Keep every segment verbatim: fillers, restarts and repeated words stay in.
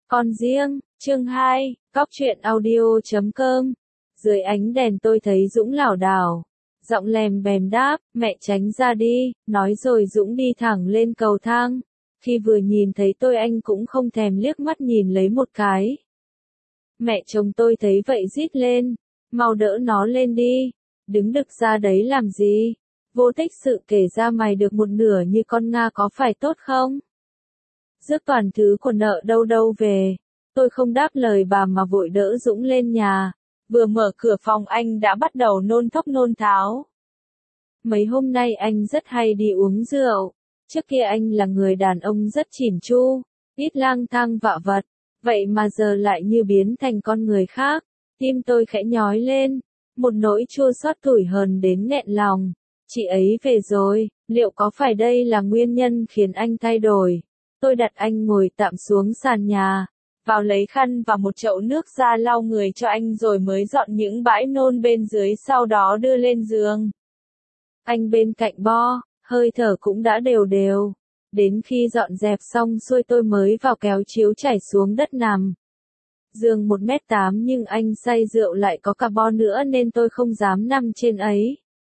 Con riêng, chương hai, cóc truyện audio chấm com. Dưới ánh đèn tôi thấy Dũng lảo đảo. Giọng lèm bèm đáp, mẹ tránh ra đi, nói rồi Dũng đi thẳng lên cầu thang. Khi vừa nhìn thấy tôi anh cũng không thèm liếc mắt nhìn lấy một cái. Mẹ chồng tôi thấy vậy rít lên, mau đỡ nó lên đi, đứng đực ra đấy làm gì, vô tích sự kể ra mày được một nửa như con Nga có phải tốt không? Rước toàn thứ của nợ đâu đâu về. Tôi không đáp lời bà mà vội đỡ Dũng lên nhà. Vừa mở cửa phòng anh đã bắt đầu nôn thốc nôn tháo. Mấy hôm nay anh rất hay đi uống rượu. Trước kia anh là người đàn ông rất chỉn chu, ít lang thang vạ vật. Vậy mà giờ lại như biến thành con người khác. Tim tôi khẽ nhói lên. Một nỗi chua xót tủi hờn đến nghẹn lòng. Chị ấy về rồi, liệu có phải đây là nguyên nhân khiến anh thay đổi? Tôi đặt anh ngồi tạm xuống sàn nhà, vào lấy khăn và một chậu nước ra lau người cho anh rồi mới dọn những bãi nôn bên dưới sau đó đưa lên giường. Anh bên cạnh bo, hơi thở cũng đã đều đều. Đến khi dọn dẹp xong xuôi tôi mới vào kéo chiếu trải xuống đất nằm. Giường một mét tám nhưng anh say rượu lại có cả bo nữa nên tôi không dám nằm trên ấy.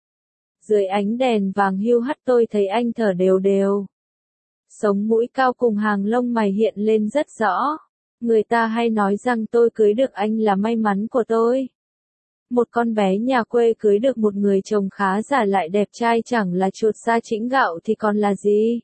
Dưới ánh đèn vàng hiu hắt tôi thấy anh thở đều đều. Sống mũi cao cùng hàng lông mày hiện lên rất rõ. Người ta hay nói rằng tôi cưới được anh là may mắn của tôi. Một con bé nhà quê cưới được một người chồng khá giả lại đẹp trai chẳng là chuột sa chĩnh gạo thì còn là gì.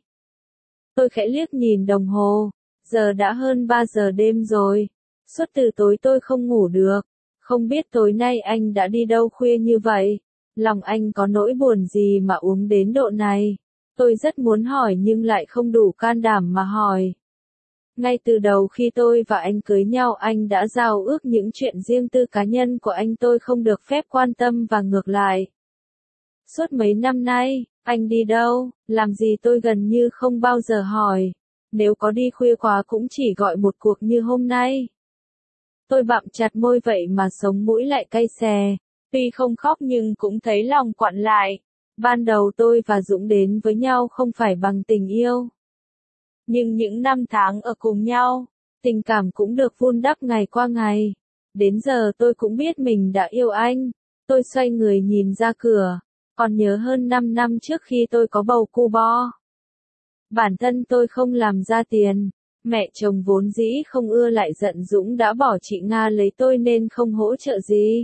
Tôi khẽ liếc nhìn đồng hồ. Giờ đã hơn ba giờ đêm rồi. Suốt từ tối tôi không ngủ được. Không biết tối nay anh đã đi đâu khuya như vậy. Lòng anh có nỗi buồn gì mà uống đến độ này. Tôi rất muốn hỏi nhưng lại không đủ can đảm mà hỏi. Ngay từ đầu khi tôi và anh cưới nhau anh đã giao ước những chuyện riêng tư cá nhân của anh tôi không được phép quan tâm và ngược lại. Suốt mấy năm nay, anh đi đâu, làm gì tôi gần như không bao giờ hỏi. Nếu có đi khuya quá cũng chỉ gọi một cuộc như hôm nay. Tôi bặm chặt môi vậy mà sống mũi lại cay xè. Tuy không khóc nhưng cũng thấy lòng quặn lại. Ban đầu tôi và Dũng đến với nhau không phải bằng tình yêu. Nhưng những năm tháng ở cùng nhau, tình cảm cũng được vun đắp ngày qua ngày. Đến giờ tôi cũng biết mình đã yêu anh. Tôi xoay người nhìn ra cửa. Còn nhớ hơn năm năm trước khi tôi có bầu cu bo. Bản thân tôi không làm ra tiền. Mẹ chồng vốn dĩ không ưa lại giận Dũng đã bỏ chị Nga lấy tôi nên không hỗ trợ gì.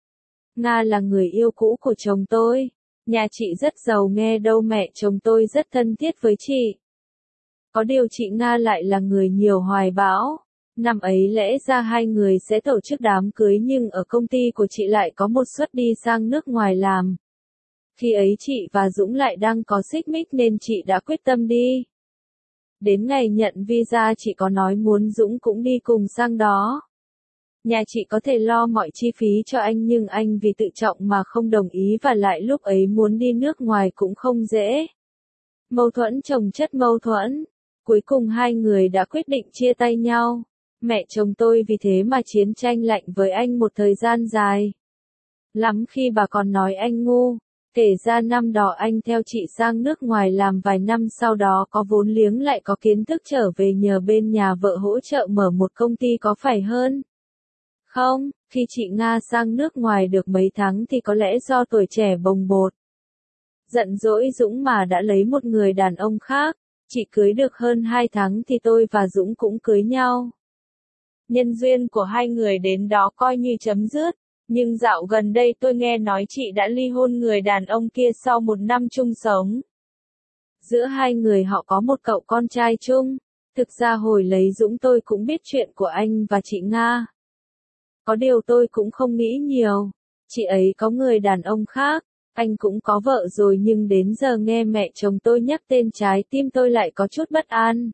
Nga là người yêu cũ của chồng tôi. Nhà chị rất giàu nghe đâu mẹ chồng tôi rất thân thiết với chị. Có điều chị Nga lại là người nhiều hoài bão. Năm ấy lẽ ra hai người sẽ tổ chức đám cưới nhưng ở công ty của chị lại có một suất đi sang nước ngoài làm. Khi ấy chị và Dũng lại đang có xích mích nên chị đã quyết tâm đi. Đến ngày nhận visa chị có nói muốn Dũng cũng đi cùng sang đó. Nhà chị có thể lo mọi chi phí cho anh nhưng anh vì tự trọng mà không đồng ý và lại lúc ấy muốn đi nước ngoài cũng không dễ. Mâu thuẫn chồng chất mâu thuẫn. Cuối cùng hai người đã quyết định chia tay nhau. Mẹ chồng tôi vì thế mà chiến tranh lạnh với anh một thời gian dài. Lắm khi bà còn nói anh ngu. Kể ra năm đó anh theo chị sang nước ngoài làm vài năm sau đó có vốn liếng lại có kiến thức trở về nhờ bên nhà vợ hỗ trợ mở một công ty có phải hơn. Không, khi chị Nga sang nước ngoài được mấy tháng thì có lẽ do tuổi trẻ bồng bột. Giận dỗi Dũng mà đã lấy một người đàn ông khác. Chị cưới được hơn hai tháng thì tôi và Dũng cũng cưới nhau. Nhân duyên của hai người đến đó coi như chấm dứt. Nhưng dạo gần đây tôi nghe nói chị đã ly hôn người đàn ông kia sau một năm chung sống. Giữa hai người họ có một cậu con trai chung. Thực ra hồi lấy Dũng tôi cũng biết chuyện của anh và chị Nga. Có điều tôi cũng không nghĩ nhiều. Chị ấy có người đàn ông khác. Anh cũng có vợ rồi nhưng đến giờ nghe mẹ chồng tôi nhắc tên trái tim tôi lại có chút bất an.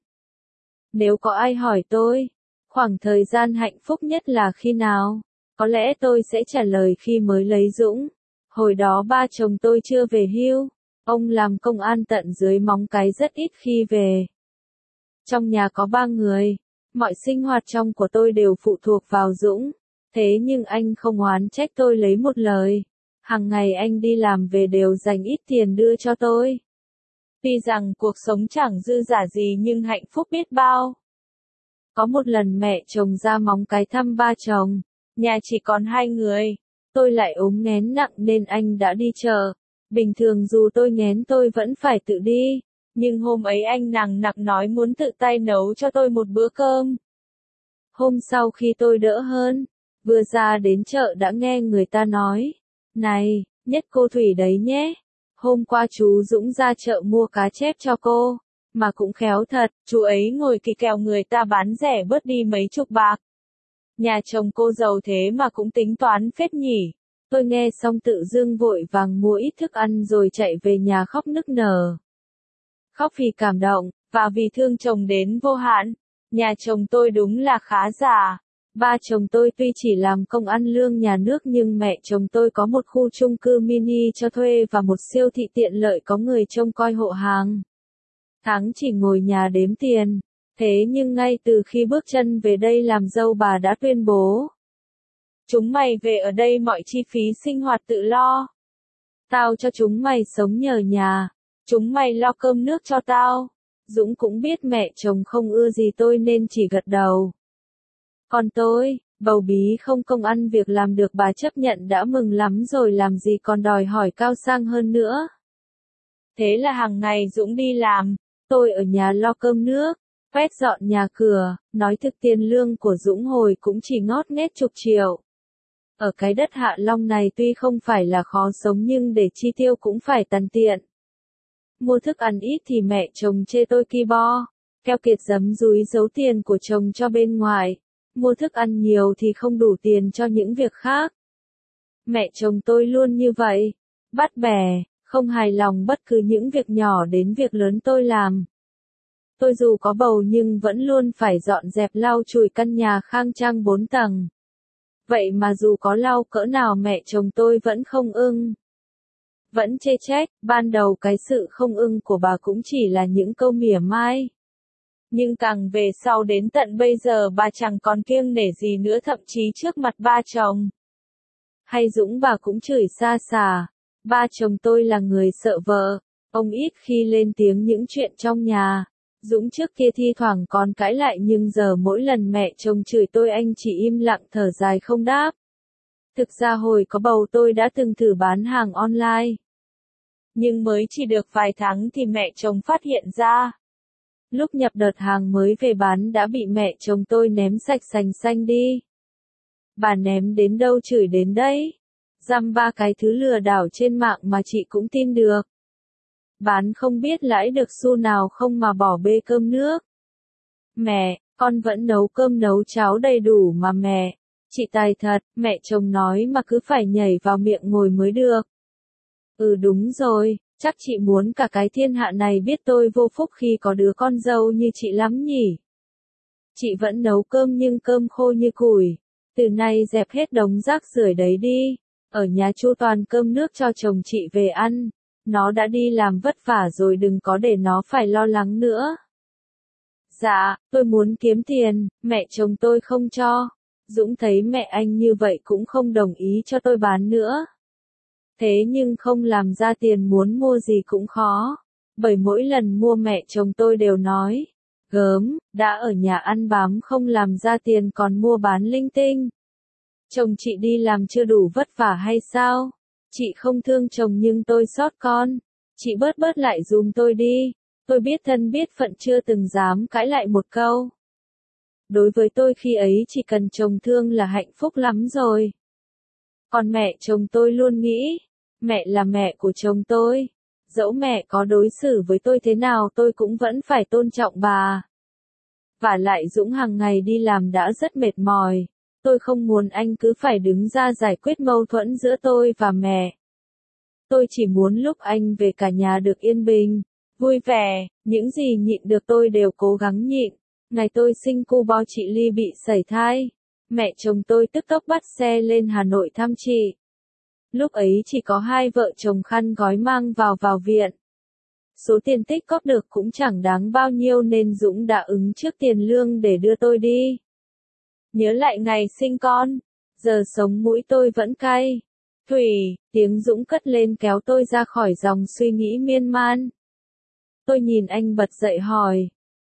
Nếu có ai hỏi tôi, khoảng thời gian hạnh phúc nhất là khi nào? Có lẽ tôi sẽ trả lời khi mới lấy Dũng. Hồi đó ba chồng tôi chưa về hưu. Ông làm công an tận dưới Móng Cái rất ít khi về. Trong nhà có ba người. Mọi sinh hoạt trong của tôi đều phụ thuộc vào Dũng. Thế nhưng anh không oán trách tôi lấy một lời. Hàng ngày anh đi làm về đều dành ít tiền đưa cho tôi. Tuy rằng cuộc sống chẳng dư dả gì nhưng hạnh phúc biết bao. Có một lần mẹ chồng ra Móng Cái thăm ba chồng, nhà chỉ còn hai người. Tôi lại ốm nghén nặng nên anh đã đi chợ. Bình thường dù tôi nghén tôi vẫn phải tự đi, nhưng hôm ấy anh nằng nặc nói muốn tự tay nấu cho tôi một bữa cơm. Hôm sau khi tôi đỡ hơn, vừa ra đến chợ đã nghe người ta nói, này, nhất cô Thủy đấy nhé. Hôm qua chú Dũng ra chợ mua cá chép cho cô, mà cũng khéo thật, chú ấy ngồi kỳ kèo người ta bán rẻ bớt đi mấy chục bạc. Nhà chồng cô giàu thế mà cũng tính toán phết nhỉ. Tôi nghe xong tự dưng vội vàng mua ít thức ăn rồi chạy về nhà khóc nức nở. Khóc vì cảm động, và vì thương chồng đến vô hạn. Nhà chồng tôi đúng là khá giả. Ba chồng tôi tuy chỉ làm công ăn lương nhà nước nhưng mẹ chồng tôi có một khu chung cư mini cho thuê và một siêu thị tiện lợi có người trông coi hộ hàng. Tháng chỉ ngồi nhà đếm tiền. Thế nhưng ngay từ khi bước chân về đây làm dâu bà đã tuyên bố. Chúng mày về ở đây mọi chi phí sinh hoạt tự lo. Tao cho chúng mày sống nhờ nhà. Chúng mày lo cơm nước cho tao. Dũng cũng biết mẹ chồng không ưa gì tôi nên chỉ gật đầu. Còn tôi, bầu bí không công ăn việc làm được bà chấp nhận đã mừng lắm rồi làm gì còn đòi hỏi cao sang hơn nữa. Thế là hàng ngày Dũng đi làm, tôi ở nhà lo cơm nước, quét dọn nhà cửa, nói thực tiền lương của Dũng hồi cũng chỉ ngót nghét chục triệu. Ở cái đất Hạ Long này tuy không phải là khó sống nhưng để chi tiêu cũng phải tằn tiện. Mua thức ăn ít thì mẹ chồng chê tôi ki bo, keo kiệt giấm dúi giấu tiền của chồng cho bên ngoài. Mua thức ăn nhiều thì không đủ tiền cho những việc khác. Mẹ chồng tôi luôn như vậy, bắt bẻ, không hài lòng bất cứ những việc nhỏ đến việc lớn tôi làm. Tôi dù có bầu nhưng vẫn luôn phải dọn dẹp lau chùi căn nhà khang trang bốn tầng. Vậy mà dù có lau cỡ nào mẹ chồng tôi vẫn không ưng. Vẫn chê trách, ban đầu cái sự không ưng của bà cũng chỉ là những câu mỉa mai. Nhưng càng về sau đến tận bây giờ bà chẳng còn kiêng nể gì nữa thậm chí trước mặt ba chồng. Hay Dũng bà cũng chửi xa xả. Ba chồng tôi là người sợ vợ. Ông ít khi lên tiếng những chuyện trong nhà. Dũng trước kia thi thoảng còn cãi lại nhưng giờ mỗi lần mẹ chồng chửi tôi anh chỉ im lặng thở dài không đáp. Thực ra hồi có bầu tôi đã từng thử bán hàng online. Nhưng mới chỉ được vài tháng thì mẹ chồng phát hiện ra. Lúc nhập đợt hàng mới về bán đã bị mẹ chồng tôi ném sạch sành xanh đi. Bà ném đến đâu chửi đến đấy. Dăm ba cái thứ lừa đảo trên mạng mà chị cũng tin được. Bán không biết lãi được xu nào không mà bỏ bê cơm nước. Mẹ, con vẫn nấu cơm nấu cháo đầy đủ mà mẹ. Chị tài thật, mẹ chồng nói mà cứ phải nhảy vào miệng ngồi mới được. Ừ đúng rồi, chắc chị muốn cả cái thiên hạ này biết tôi vô phúc khi có đứa con dâu như chị lắm nhỉ. Chị vẫn nấu cơm nhưng cơm khô như củi. Từ nay dẹp hết đống rác rưởi đấy đi. Ở nhà chu toàn cơm nước cho chồng chị về ăn. Nó đã đi làm vất vả rồi đừng có để nó phải lo lắng nữa. Dạ, tôi muốn kiếm tiền, mẹ chồng tôi không cho. Dũng thấy mẹ anh như vậy cũng không đồng ý cho tôi bán nữa. Thế nhưng không làm ra tiền muốn mua gì cũng khó. Bởi mỗi lần mua mẹ chồng tôi đều nói. Gớm, đã ở nhà ăn bám không làm ra tiền còn mua bán linh tinh. Chồng chị đi làm chưa đủ vất vả hay sao? Chị không thương chồng nhưng tôi xót con. Chị bớt bớt lại dùm tôi đi. Tôi biết thân biết phận chưa từng dám cãi lại một câu. Đối với tôi khi ấy chỉ cần chồng thương là hạnh phúc lắm rồi. Còn mẹ chồng tôi luôn nghĩ, mẹ là mẹ của chồng tôi. Dẫu mẹ có đối xử với tôi thế nào tôi cũng vẫn phải tôn trọng bà. Vả lại Dũng hàng ngày đi làm đã rất mệt mỏi. Tôi không muốn anh cứ phải đứng ra giải quyết mâu thuẫn giữa tôi và mẹ. Tôi chỉ muốn lúc anh về cả nhà được yên bình, vui vẻ, những gì nhịn được tôi đều cố gắng nhịn. Ngày tôi sinh cu bo chị Ly bị sảy thai, mẹ chồng tôi tức tốc bắt xe lên Hà Nội thăm chị. Lúc ấy chỉ có hai vợ chồng khăn gói mang vào vào viện. Số tiền tích cóp được cũng chẳng đáng bao nhiêu nên Dũng đã ứng trước tiền lương để đưa tôi đi. Nhớ lại ngày sinh con, giờ sống mũi tôi vẫn cay. Thủy, tiếng Dũng cất lên kéo tôi ra khỏi dòng suy nghĩ miên man. Tôi nhìn anh bật dậy hỏi,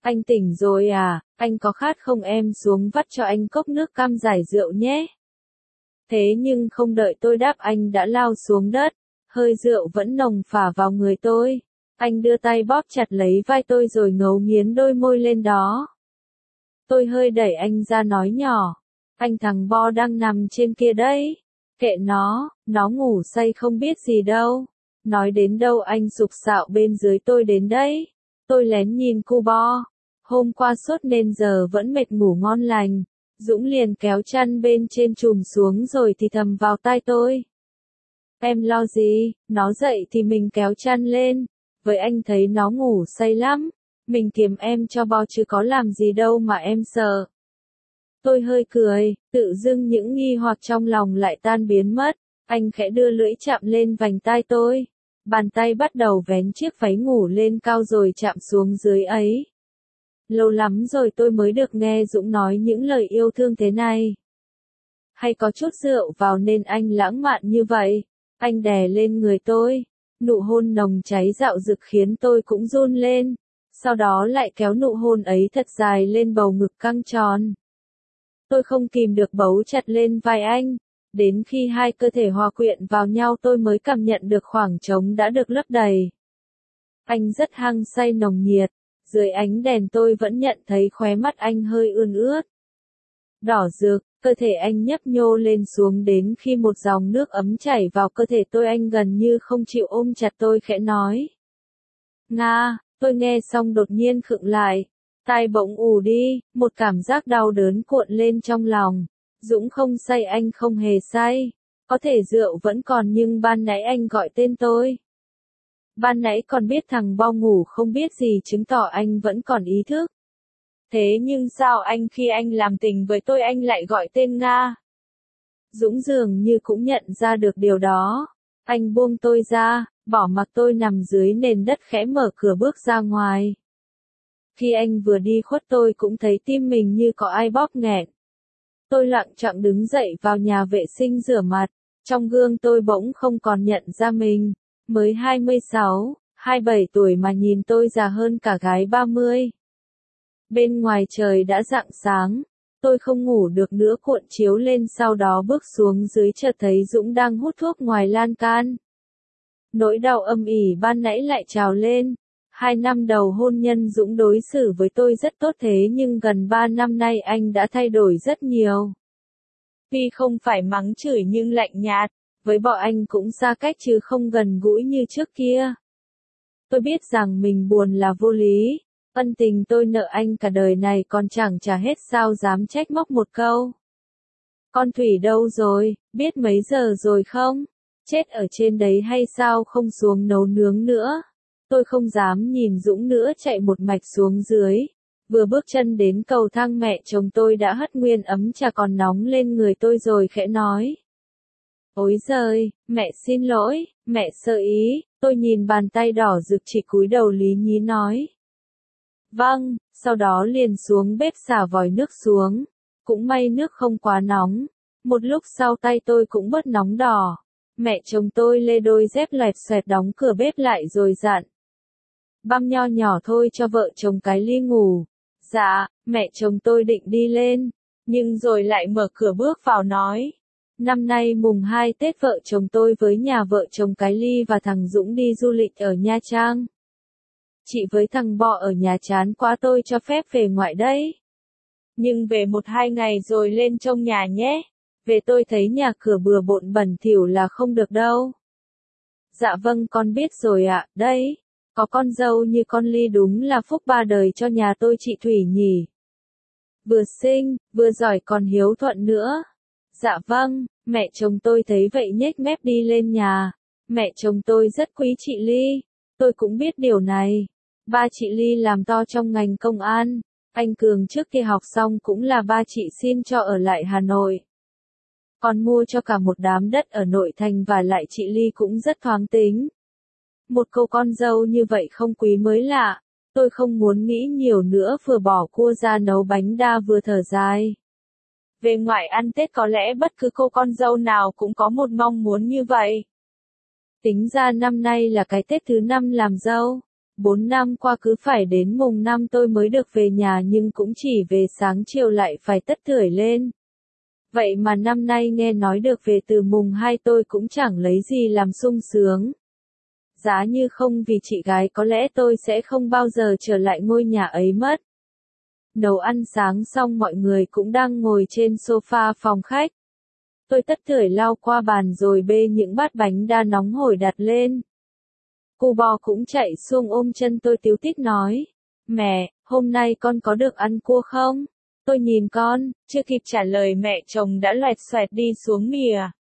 Anh tỉnh rồi à, anh có khát không em xuống vắt cho anh cốc nước cam giải rượu nhé. Thế nhưng không đợi tôi đáp anh đã lao xuống đất, hơi rượu vẫn nồng phả vào người tôi. Anh đưa tay bóp chặt lấy vai tôi rồi ngấu nghiến đôi môi lên đó. Tôi hơi đẩy anh ra nói nhỏ, anh thằng Bo đang nằm trên kia đấy. Kệ nó, nó ngủ say không biết gì đâu. Nói đến đâu anh sục sạo bên dưới tôi đến đấy. Tôi lén nhìn cu Bo. Hôm qua sốt nên giờ vẫn mệt ngủ ngon lành. Dũng liền kéo chăn bên trên trùm xuống rồi thì thầm vào tai tôi. Em lo gì, nó dậy thì mình kéo chăn lên. Với anh thấy nó ngủ say lắm. Mình kiếm em cho Bo chứ có làm gì đâu mà em sợ. Tôi hơi cười, tự dưng những nghi hoặc trong lòng lại tan biến mất. Anh khẽ đưa lưỡi chạm lên vành tai tôi. Bàn tay bắt đầu vén chiếc váy ngủ lên cao rồi chạm xuống dưới ấy. Lâu lắm rồi tôi mới được nghe Dũng nói những lời yêu thương thế này. Hay có chút rượu vào nên anh lãng mạn như vậy. Anh đè lên người tôi. Nụ hôn nồng cháy dạo dực khiến tôi cũng run lên. Sau đó lại kéo nụ hôn ấy thật dài lên bầu ngực căng tròn. Tôi không kìm được bấu chặt lên vai anh. Đến khi hai cơ thể hòa quyện vào nhau tôi mới cảm nhận được khoảng trống đã được lấp đầy. Anh rất hăng say nồng nhiệt. Dưới ánh đèn tôi vẫn nhận thấy khóe mắt anh hơi ươn ướt. Đỏ rực, cơ thể anh nhấp nhô lên xuống đến khi một dòng nước ấm chảy vào cơ thể tôi anh gần như không chịu ôm chặt tôi khẽ nói. Nga, tôi nghe xong đột nhiên khựng lại. Tai bỗng ù đi, một cảm giác đau đớn cuộn lên trong lòng. Dũng không say anh không hề say. Có thể rượu vẫn còn nhưng ban nãy anh gọi tên tôi. Ban nãy còn biết thằng Bo ngủ không biết gì chứng tỏ anh vẫn còn ý thức. Thế nhưng sao anh khi anh làm tình với tôi anh lại gọi tên Nga? Dũng dường như cũng nhận ra được điều đó. Anh buông tôi ra, bỏ mặc tôi nằm dưới nền đất khẽ mở cửa bước ra ngoài. Khi anh vừa đi khuất tôi cũng thấy tim mình như có ai bóp nghẹn. Tôi lặng chậm đứng dậy vào nhà vệ sinh rửa mặt. Trong gương tôi bỗng không còn nhận ra mình. Mới hai mươi sáu, hai mươi bảy tuổi mà nhìn tôi già hơn cả gái ba mươi. Bên ngoài trời đã rạng sáng. Tôi không ngủ được nữa cuộn chiếu lên sau đó bước xuống dưới chợt thấy Dũng đang hút thuốc ngoài lan can. Nỗi đau âm ỉ ban nãy lại trào lên. Hai năm đầu hôn nhân Dũng đối xử với tôi rất tốt thế nhưng gần ba năm nay anh đã thay đổi rất nhiều. Tuy không phải mắng chửi nhưng lạnh nhạt, với bọn anh cũng xa cách chứ không gần gũi như trước kia. Tôi biết rằng mình buồn là vô lý, ân tình tôi nợ anh cả đời này còn chẳng trả hết sao dám trách móc một câu. Con Thủy đâu rồi, biết mấy giờ rồi không? Chết ở trên đấy hay sao không xuống nấu nướng nữa? Tôi không dám nhìn Dũng nữa chạy một mạch xuống dưới. Vừa bước chân đến cầu thang mẹ chồng tôi đã hất nguyên ấm trà còn nóng lên người tôi rồi khẽ nói. Ôi giời, mẹ xin lỗi, mẹ sơ ý, tôi nhìn bàn tay đỏ rực chỉ cúi đầu lý nhí nói. Vâng, sau đó liền xuống bếp xả vòi nước xuống. Cũng may nước không quá nóng. Một lúc sau tay tôi cũng bớt nóng đỏ. Mẹ chồng tôi lê đôi dép loẹt xoẹt đóng cửa bếp lại rồi dặn. Băm nho nhỏ thôi cho vợ chồng cái ly ngủ. Dạ, mẹ chồng tôi định đi lên. Nhưng rồi lại mở cửa bước vào nói. Năm nay mùng hai Tết vợ chồng tôi với nhà vợ chồng cái ly và thằng Dũng đi du lịch ở Nha Trang. Chị với thằng Bọ ở nhà chán quá tôi cho phép về ngoại đấy. Nhưng về một hai ngày rồi lên trông nhà nhé. Về tôi thấy nhà cửa bừa bộn bẩn thỉu là không được đâu. Dạ vâng con biết rồi ạ, đấy. Có con dâu như con Ly đúng là phúc ba đời cho nhà tôi chị Thủy nhỉ. Vừa xinh, vừa giỏi còn hiếu thuận nữa. Dạ vâng, mẹ chồng tôi thấy vậy nhếch mép đi lên nhà. Mẹ chồng tôi rất quý chị Ly. Tôi cũng biết điều này. Ba chị Ly làm to trong ngành công an. Anh Cường trước khi học xong cũng là ba chị xin cho ở lại Hà Nội. Còn mua cho cả một đám đất ở nội thành và lại chị Ly cũng rất thoáng tính. Một cô con dâu như vậy không quý mới lạ. Tôi không muốn nghĩ nhiều nữa vừa bỏ cua ra nấu bánh đa vừa thở dài. Về ngoại ăn Tết có lẽ bất cứ cô con dâu nào cũng có một mong muốn như vậy. Tính ra năm nay là cái Tết thứ năm làm dâu. Bốn năm qua cứ phải đến mùng năm tôi mới được về nhà nhưng cũng chỉ về sáng chiều lại phải tất tưởi lên. Vậy mà năm nay nghe nói được về từ mùng hai tôi cũng chẳng lấy gì làm sung sướng. Giá như không vì chị gái có lẽ tôi sẽ không bao giờ trở lại ngôi nhà ấy mất. Nấu ăn sáng xong mọi người cũng đang ngồi trên sofa phòng khách. Tôi tất tưởi lau qua bàn rồi bê những bát bánh đa nóng hổi đặt lên. Cu bò cũng chạy xuống ôm chân tôi tíu tít nói. Mẹ, hôm nay con có được ăn cua không? Tôi nhìn con, chưa kịp trả lời mẹ chồng đã loẹt xoẹt đi xuống mìa.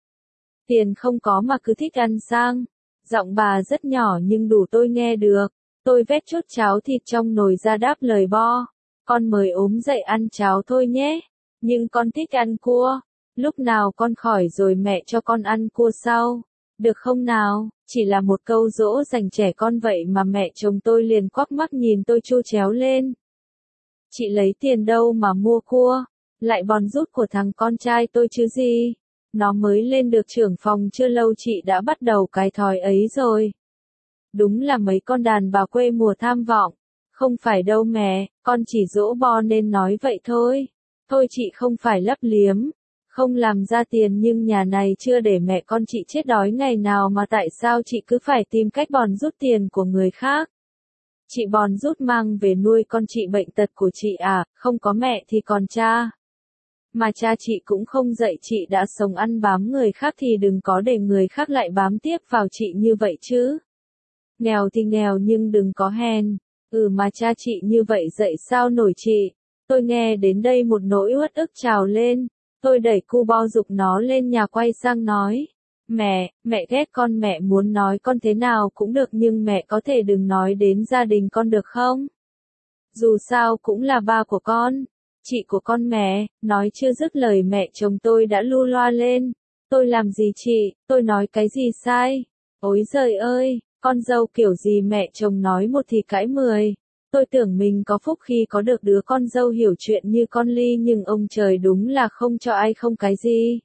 Tiền không có mà cứ thích ăn sang. Giọng bà rất nhỏ nhưng đủ tôi nghe được. Tôi vét chút cháo thịt trong nồi ra đáp lời bo. Con mới ốm dậy ăn cháo thôi nhé. Nhưng con thích ăn cua. Lúc nào con khỏi rồi mẹ cho con ăn cua sau. Được không nào? Chỉ là một câu dỗ dành trẻ con vậy mà mẹ chồng tôi liền quắc mắt nhìn tôi chu chéo lên. Chị lấy tiền đâu mà mua cua? Lại bòn rút của thằng con trai tôi chứ gì? Nó mới lên được trưởng phòng chưa lâu chị đã bắt đầu cái thói ấy rồi. Đúng là mấy con đàn bà quê mùa tham vọng. Không phải đâu mẹ, con chỉ dỗ bo nên nói vậy thôi. Thôi chị không phải lấp liếm. Không làm ra tiền nhưng nhà này chưa để mẹ con chị chết đói ngày nào mà tại sao chị cứ phải tìm cách bòn rút tiền của người khác? Chị bòn rút mang về nuôi con chị bệnh tật của chị à, không có mẹ thì còn cha. Mà cha chị cũng không dạy chị đã sống ăn bám người khác thì đừng có để người khác lại bám tiếp vào chị như vậy chứ. Nghèo thì nghèo nhưng đừng có hèn. Ừ mà cha chị như vậy dạy sao nổi chị. Tôi nghe đến đây một nỗi uất ức trào lên. Tôi đẩy cu bo giục nó lên nhà quay sang nói. Mẹ, mẹ ghét con mẹ muốn nói con thế nào cũng được nhưng mẹ có thể đừng nói đến gia đình con được không? Dù sao cũng là ba của con, chị của con mẹ, nói chưa dứt lời mẹ chồng tôi đã lu loa lên. Tôi làm gì chị, tôi nói cái gì sai? Ôi giời ơi, con dâu kiểu gì mẹ chồng nói một thì cãi mười. Tôi tưởng mình có phúc khi có được đứa con dâu hiểu chuyện như con Ly nhưng ông trời đúng là không cho ai không cái gì.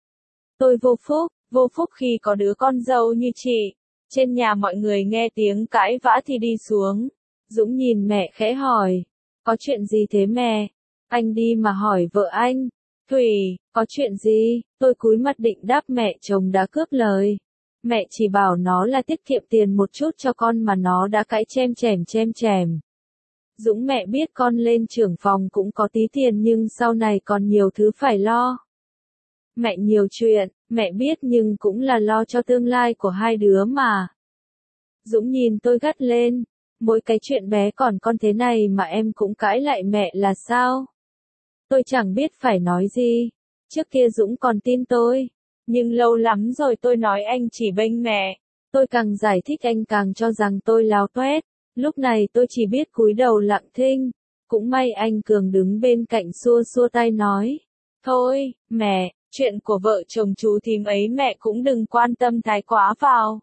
Tôi vô phúc, vô phúc khi có đứa con dâu như chị. Trên nhà mọi người nghe tiếng cãi vã thì đi xuống. Dũng nhìn mẹ khẽ hỏi. Có chuyện gì thế mẹ? Anh đi mà hỏi vợ anh. Thủy, có chuyện gì? Tôi cúi mặt định đáp mẹ chồng đã cướp lời. Mẹ chỉ bảo nó là tiết kiệm tiền một chút cho con mà nó đã cãi chém chém chém chém. Dũng mẹ biết con lên trưởng phòng cũng có tí tiền nhưng sau này còn nhiều thứ phải lo. Mẹ nhiều chuyện, mẹ biết nhưng cũng là lo cho tương lai của hai đứa mà. Dũng nhìn tôi gắt lên. Mỗi cái chuyện bé còn con thế này mà em cũng cãi lại mẹ là sao? Tôi chẳng biết phải nói gì. Trước kia Dũng còn tin tôi. Nhưng lâu lắm rồi tôi nói anh chỉ bênh mẹ. Tôi càng giải thích anh càng cho rằng tôi láo toét. Lúc này tôi chỉ biết cúi đầu lặng thinh. Cũng may anh Cường đứng bên cạnh xua xua tay nói. Thôi, mẹ, chuyện của vợ chồng chú thím ấy mẹ cũng đừng quan tâm thái quá vào.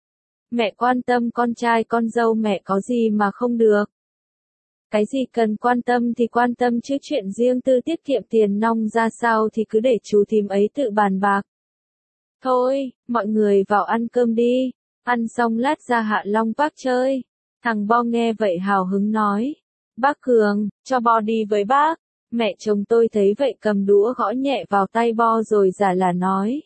Mẹ quan tâm con trai con dâu mẹ có gì mà không được. Cái gì cần quan tâm thì quan tâm chứ chuyện riêng tư tiết kiệm tiền nong ra sao thì cứ để chú thím ấy tự bàn bạc. Thôi, mọi người vào ăn cơm đi. Ăn xong lát ra Hạ Long Park chơi. Thằng Bo nghe vậy hào hứng nói. Bác Cường, cho Bo đi với bác. Mẹ chồng tôi thấy vậy cầm đũa gõ nhẹ vào tay Bo rồi giả là nói.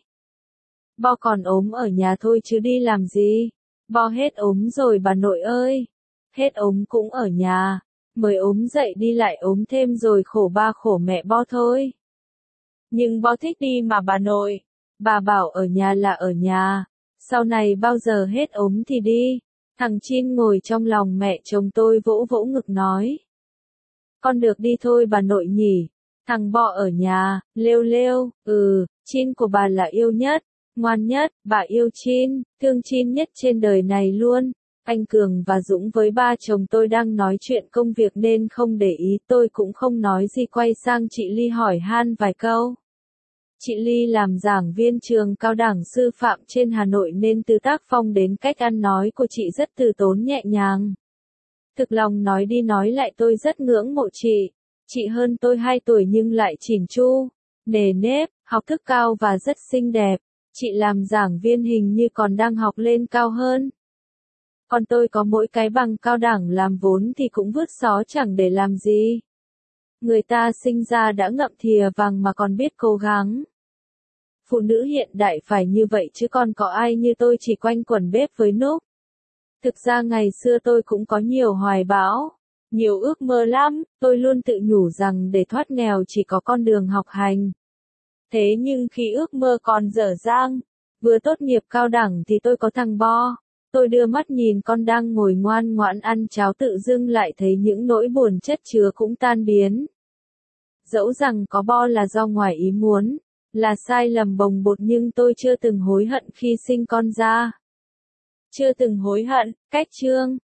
Bo còn ốm ở nhà thôi chứ đi làm gì. Bo hết ốm rồi bà nội ơi. Hết ốm cũng ở nhà. Mới ốm dậy đi lại ốm thêm rồi khổ ba khổ mẹ Bo thôi. Nhưng Bo thích đi mà bà nội. Bà bảo ở nhà là ở nhà. Sau này bao giờ hết ốm thì đi. Thằng Chin ngồi trong lòng mẹ chồng tôi vỗ vỗ ngực nói. Con được đi thôi bà nội nhỉ. Thằng Bo ở nhà, lêu lêu, ừ, Chin của bà là yêu nhất, ngoan nhất, bà yêu Chin, thương Chin nhất trên đời này luôn. Anh Cường và Dũng với ba chồng tôi đang nói chuyện công việc nên không để ý, tôi cũng không nói gì quay sang chị Ly hỏi han vài câu. Chị Ly làm giảng viên trường cao đẳng sư phạm trên Hà Nội nên từ tác phong đến cách ăn nói của chị rất từ tốn nhẹ nhàng. Thực lòng nói đi nói lại tôi rất ngưỡng mộ chị. Chị hơn tôi hai tuổi nhưng lại chỉn chu, nề nếp, học thức cao và rất xinh đẹp. Chị làm giảng viên hình như còn đang học lên cao hơn. Còn tôi có mỗi cái bằng cao đẳng làm vốn thì cũng vứt xó chẳng để làm gì. Người ta sinh ra đã ngậm thìa vàng mà còn biết cố gắng. Phụ nữ hiện đại phải như vậy chứ còn có ai như tôi chỉ quanh quẩn bếp với núc. Thực ra ngày xưa tôi cũng có nhiều hoài bão, nhiều ước mơ lắm, tôi luôn tự nhủ rằng để thoát nghèo chỉ có con đường học hành. Thế nhưng khi ước mơ còn dở dang, vừa tốt nghiệp cao đẳng thì tôi có thằng Bo. Tôi đưa mắt nhìn con đang ngồi ngoan ngoãn ăn cháo tự dưng lại thấy những nỗi buồn chất chứa cũng tan biến. Dẫu rằng có Bo là do ngoài ý muốn, là sai lầm bồng bột nhưng tôi chưa từng hối hận khi sinh con ra. Chưa từng hối hận, cách chương.